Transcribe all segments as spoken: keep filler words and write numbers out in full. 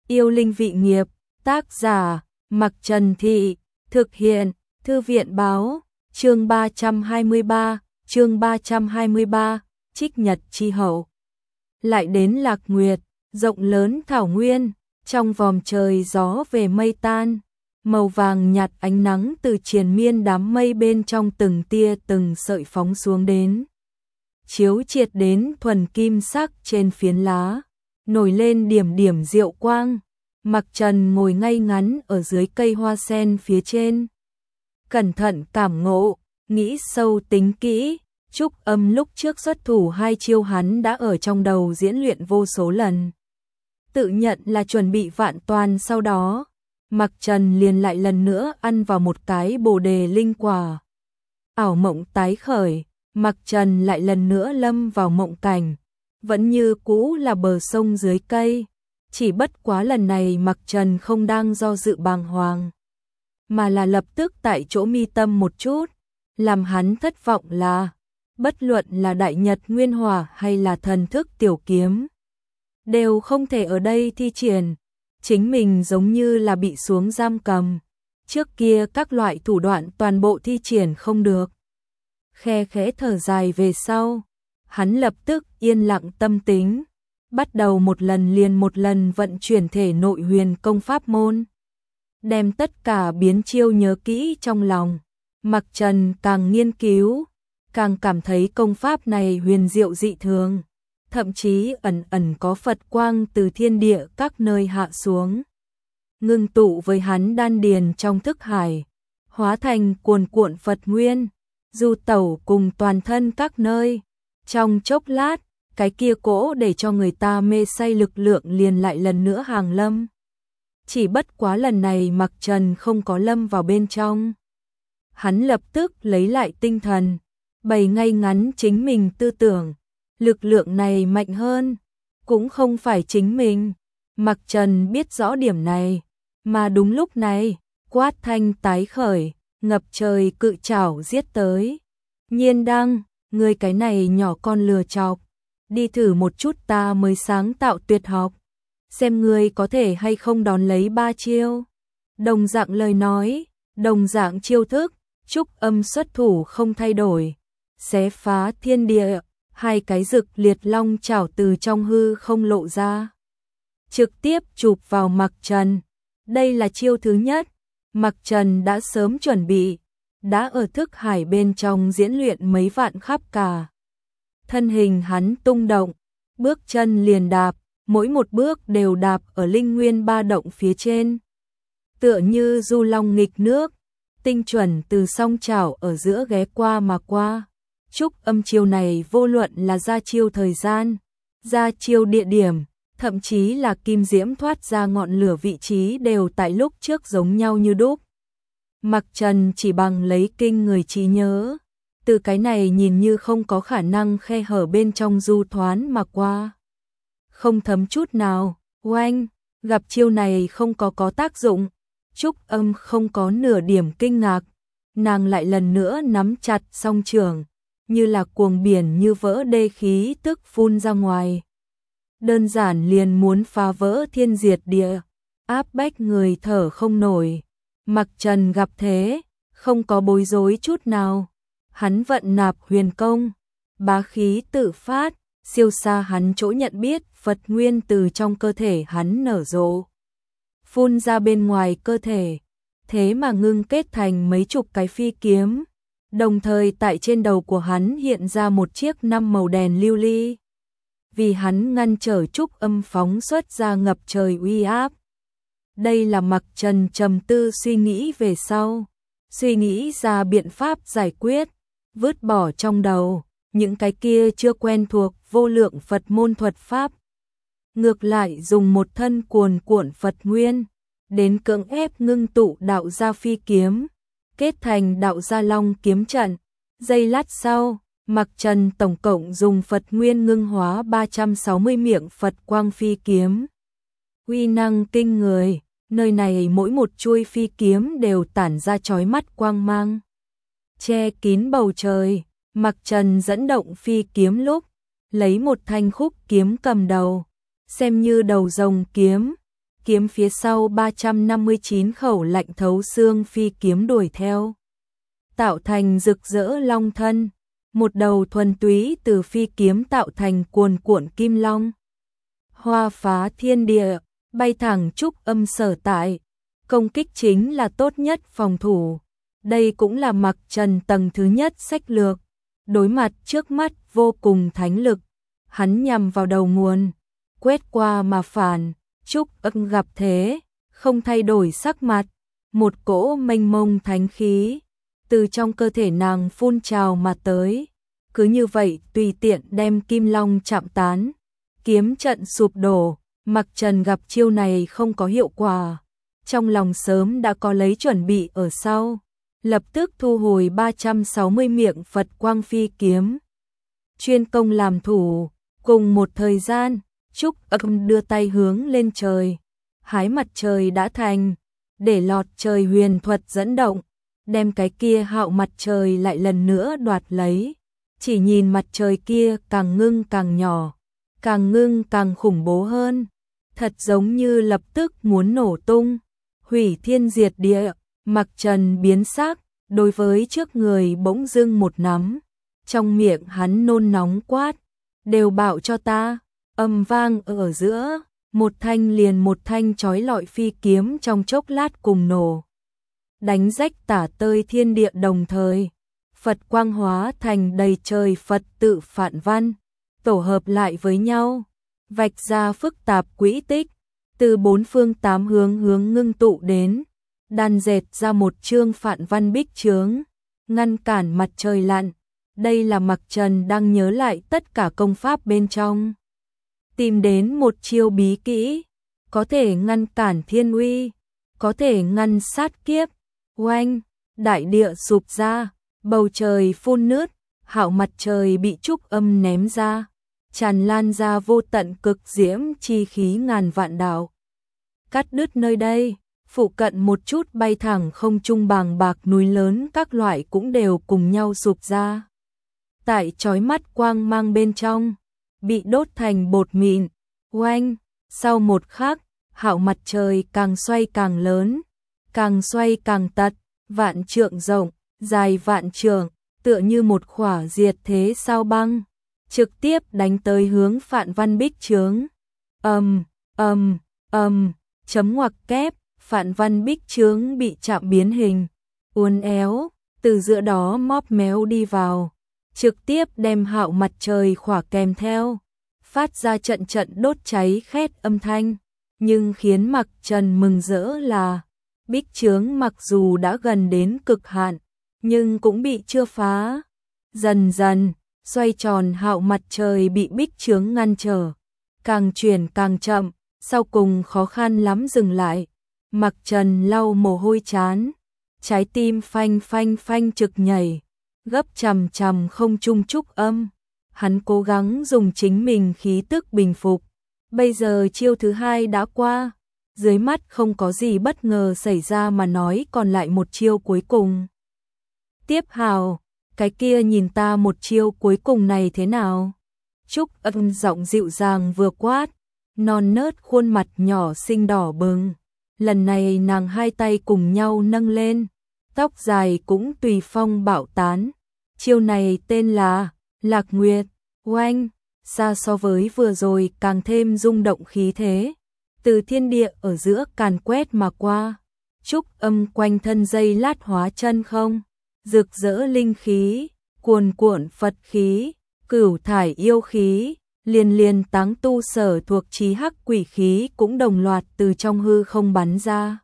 Yêu linh vị nghiệp, tác giả, Mặc Trần Thị, thực hiện, Thư viện báo, chương ba trăm hai mươi ba, chương ba trăm hai mươi ba, Trích Nhật Chi Hậu. Lại đến Lạc Nguyệt, rộng lớn thảo nguyên, trong vòm trời gió về mây tan, màu vàng nhạt ánh nắng từ triền miên đám mây bên trong từng tia từng sợi phóng xuống đến. Chiếu triệt đến thuần kim sắc trên phiến lá, nổi lên điểm điểm diệu quang. Mặc Trần ngồi ngay ngắn ở dưới cây hoa sen phía trên. Cẩn thận cảm ngộ, nghĩ sâu tính kỹ, Trúc Âm lúc trước xuất thủ hai chiêu hắn đã ở trong đầu diễn luyện vô số lần. Tự nhận là chuẩn bị vạn toàn, sau đó, Mặc Trần liền lại lần nữa ăn vào một cái bồ đề linh quả. Ảo mộng tái khởi, Mặc Trần lại lần nữa lâm vào mộng cảnh, vẫn như cũ là bờ sông dưới cây. Chỉ bất quá lần này Mặc Trần không đang do dự bàng hoàng, mà là lập tức tại chỗ mi tâm một chút. Làm hắn thất vọng là, bất luận là Đại Nhật Nguyên Hỏa hay là thần thức tiểu kiếm, đều không thể ở đây thi triển. Chính mình giống như là bị xuống giam cầm, trước kia các loại thủ đoạn toàn bộ thi triển không được. Khe khẽ thở dài về sau, hắn lập tức yên lặng tâm tính, bắt đầu một lần liền một lần vận chuyển thể nội huyền công pháp môn, đem tất cả biến chiêu nhớ kỹ trong lòng. Mặc Trần càng nghiên cứu, càng cảm thấy công pháp này huyền diệu dị thường, thậm chí ẩn ẩn có Phật quang từ thiên địa các nơi hạ xuống, ngưng tụ với hắn đan điền trong thức hải, hóa thành cuồn cuộn Phật nguyên, du tẩu cùng toàn thân các nơi. Trong chốc lát, cái kia cỗ để cho người ta mê say lực lượng liền lại lần nữa hàng lâm. Chỉ bất quá lần này Mặc Trần không có lâm vào bên trong. Hắn lập tức lấy lại tinh thần, bày ngay ngắn chính mình tư tưởng. Lực lượng này mạnh hơn, cũng không phải chính mình. Mặc Trần biết rõ điểm này, mà đúng lúc này, quát thanh tái khởi, ngập trời cự trảo giết tới. Nhiên Đăng, ngươi cái này nhỏ con lừa chọc, đi thử một chút ta mới sáng tạo tuyệt học, xem ngươi có thể hay không đón lấy ba chiêu. Đồng dạng lời nói, đồng dạng chiêu thức, Trúc Âm xuất thủ không thay đổi, xé phá thiên địa, hai cái rực liệt long chảo từ trong hư không lộ ra, trực tiếp chụp vào Mặc Trần. Đây là chiêu thứ nhất, Mặc Trần đã sớm chuẩn bị, đã ở thức hải bên trong diễn luyện mấy vạn khắp cả. Thân hình hắn tung động, bước chân liền đạp, mỗi một bước đều đạp ở linh nguyên ba động phía trên. Tựa như du long nghịch nước, tinh chuẩn từ song chảo ở giữa ghé qua mà qua. Trúc Âm chiêu này vô luận là ra chiêu thời gian, ra chiêu địa điểm, thậm chí là kim diễm thoát ra ngọn lửa vị trí đều tại lúc trước giống nhau như đúc. Mặc Trần chỉ bằng lấy kinh người trí nhớ, từ cái này nhìn như không có khả năng khe hở bên trong du thoán mà qua. Không thấm chút nào, oanh, gặp chiêu này không có có tác dụng. Trúc Âm không có nửa điểm kinh ngạc, nàng lại lần nữa nắm chặt song trường, như là cuồng biển như vỡ đê khí tức phun ra ngoài. Đơn giản liền muốn phá vỡ thiên diệt địa, áp bách người thở không nổi. Mặc Trần gặp thế, không có bối rối chút nào. Hắn vận nạp huyền công, bá khí tự phát, siêu xa hắn chỗ nhận biết, Phật nguyên từ trong cơ thể hắn nở rộ, phun ra bên ngoài cơ thể, thế mà ngưng kết thành mấy chục cái phi kiếm. Đồng thời tại trên đầu của hắn hiện ra một chiếc năm màu đèn lưu ly, vì hắn ngăn trở Trúc Âm phóng xuất ra ngập trời uy áp. Đây là Mặc Trần trầm tư suy nghĩ về sau, suy nghĩ ra biện pháp giải quyết, vứt bỏ trong đầu những cái kia chưa quen thuộc vô lượng Phật môn thuật pháp. Ngược lại dùng một thân cuồn cuộn Phật nguyên, đến cưỡng ép ngưng tụ đạo gia phi kiếm, kết thành đạo gia long kiếm trận. Giây lát sau, Mặc Trần tổng cộng dùng Phật nguyên ngưng hóa ba trăm sáu mươi miệng Phật quang phi kiếm. Uy năng kinh người, nơi này mỗi một chuôi phi kiếm đều tản ra chói mắt quang mang, che kín bầu trời. Mặc Trần dẫn động phi kiếm lúc, lấy một thanh khúc kiếm cầm đầu, xem như đầu rồng kiếm, kiếm phía sau ba trăm năm mươi chín khẩu lạnh thấu xương phi kiếm đuổi theo, tạo thành rực rỡ long thân, một đầu thuần túy từ phi kiếm tạo thành cuồn cuộn kim long. Hoa phá thiên địa, bay thẳng trúc âm sở tại, công kích chính là tốt nhất phòng thủ. Đây cũng là Mặc Trần tầng thứ nhất sách lược, đối mặt trước mắt vô cùng thánh lực, hắn nhằm vào đầu nguồn, quét qua mà phản. Trúc âm gặp thế, không thay đổi sắc mặt, một cỗ mênh mông thánh khí từ trong cơ thể nàng phun trào mà tới, cứ như vậy tùy tiện đem kim long chạm tán, kiếm trận sụp đổ. Mặc Trần gặp chiêu này không có hiệu quả, trong lòng sớm đã có lấy chuẩn bị ở sau, lập tức thu hồi ba trăm sáu mươi miệng Phật quang phi kiếm, chuyên công làm thủ. Cùng một thời gian, Trúc âm đưa tay hướng lên trời, hái mặt trời đã thành, để lọt trời huyền thuật dẫn động, đem cái kia hạo mặt trời lại lần nữa đoạt lấy. Chỉ nhìn mặt trời kia càng ngưng càng nhỏ, càng ngưng càng khủng bố hơn, thật giống như lập tức muốn nổ tung, hủy thiên diệt địa. Mặc Trần biến sắc, đối với trước người bỗng dưng một nắm, trong miệng hắn nôn nóng quát, đều bảo cho ta. Âm vang ở giữa, một thanh liền một thanh chói lọi phi kiếm trong chốc lát cùng nổ, đánh rách tả tơi thiên địa đồng thời. Phật quang hóa thành đầy trời Phật tự phản văn, tổ hợp lại với nhau, vạch ra phức tạp quỹ tích, từ bốn phương tám hướng hướng ngưng tụ đến, đan dệt ra một chương phản văn bích chướng, ngăn cản mặt trời lặn. Đây là Mặc Trần đang nhớ lại tất cả công pháp bên trong, tìm đến một chiêu bí kỹ, có thể ngăn cản thiên uy, có thể ngăn sát kiếp. Oanh, đại địa sụp ra, bầu trời phun nước, hạo mặt trời bị trúc âm ném ra, tràn lan ra vô tận cực diễm chi khí ngàn vạn đạo, cắt đứt nơi đây. Phụ cận một chút bay thẳng không trung bàng bạc núi lớn các loại cũng đều cùng nhau sụp ra, tại chói mắt quang mang bên trong, bị đốt thành bột mịn. Oanh, sau một khắc, hạo mặt trời càng xoay càng lớn, càng xoay càng tật, vạn trượng rộng, dài vạn trượng, tựa như một khỏa diệt thế sao băng, trực tiếp đánh tới hướng phản văn bích chướng. Ầm, ầm, ầm, chấm ngoặc kép, phản văn bích chướng bị chạm biến hình, uốn éo, từ giữa đó móp méo đi vào, trực tiếp đem hạo mặt trời khỏa kèm theo, phát ra trận trận đốt cháy khét âm thanh. Nhưng khiến Mặc Trần mừng rỡ là, bích chướng mặc dù đã gần đến cực hạn, nhưng cũng bị chưa phá. Dần dần, xoay tròn hạo mặt trời bị bích chướng ngăn trở, càng chuyển càng chậm, sau cùng khó khăn lắm dừng lại. Mặc Trần lau mồ hôi chán, trái tim phanh phanh phanh trực nhảy, gấp chằm chằm không trung trúc âm. Hắn cố gắng dùng chính mình khí tức bình phục. Bây giờ chiêu thứ hai đã qua, dưới mắt không có gì bất ngờ xảy ra mà nói còn lại một chiêu cuối cùng. Tiếp hào, cái kia nhìn ta một chiêu cuối cùng này thế nào? Trúc âm giọng dịu dàng vừa quát, non nớt khuôn mặt nhỏ xinh đỏ bừng. Lần này nàng hai tay cùng nhau nâng lên, tóc dài cũng tùy phong bạo tán. Chiêu này tên là Lạc Nguyệt. Oanh, xa so với vừa rồi càng thêm rung động khí thế, từ thiên địa ở giữa càn quét mà qua. Trúc âm quanh thân dây lát hóa chân không, rực rỡ linh khí, cuồn cuộn Phật khí, cửu thải yêu khí, liền liền táng tu sở thuộc chí hắc quỷ khí cũng đồng loạt từ trong hư không bắn ra.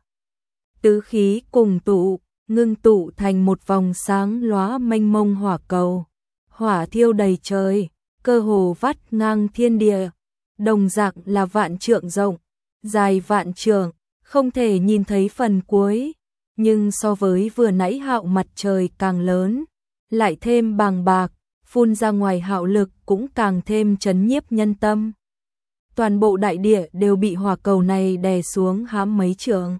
Tứ khí cùng tụ, ngưng tụ thành một vòng sáng lóa mênh mông hỏa cầu, hỏa thiêu đầy trời, cơ hồ vắt ngang thiên địa, đồng dạng là vạn trượng rộng, dài vạn trượng, không thể nhìn thấy phần cuối, nhưng so với vừa nãy hạo mặt trời càng lớn, lại thêm bàng bạc, phun ra ngoài hạo lực cũng càng thêm chấn nhiếp nhân tâm. Toàn bộ đại địa đều bị hỏa cầu này đè xuống hãm mấy trượng.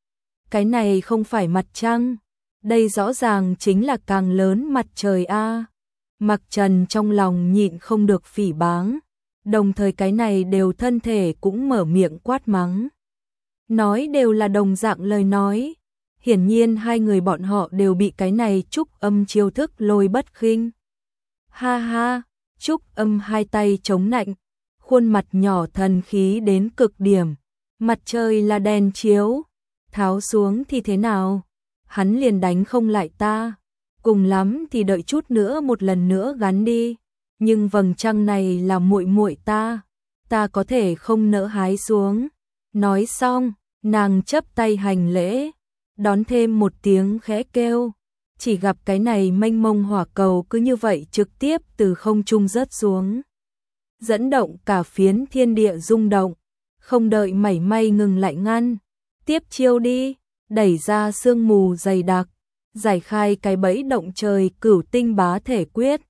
Cái này không phải mặt trăng, đây rõ ràng chính là càng lớn mặt trời a. Mặc Trần trong lòng nhịn không được phỉ báng, đồng thời cái này đều thân thể cũng mở miệng quát mắng. nói đều là đồng dạng lời nói. Hiển nhiên hai người bọn họ đều bị cái này Trúc Âm chiêu thức lôi bất khinh. Ha ha, Trúc Âm hai tay chống nạnh, khuôn mặt nhỏ thần khí đến cực điểm. Mặt trời là đèn chiếu, tháo xuống thì thế nào? Hắn liền đánh không lại ta. Cùng lắm thì đợi chút nữa một lần nữa gắn đi. Nhưng vầng trăng này là muội muội ta, ta có thể không nỡ hái xuống. Nói xong, nàng chắp tay hành lễ, đón thêm một tiếng khẽ kêu. Chỉ gặp cái này mênh mông hỏa cầu cứ như vậy trực tiếp từ không trung rớt xuống, dẫn động cả phiến thiên địa rung động, không đợi mảy may ngừng lại ngăn. Tiếp chiêu đi, đẩy ra sương mù dày đặc, giải khai cái bẫy động trời cửu tinh bá thể quyết.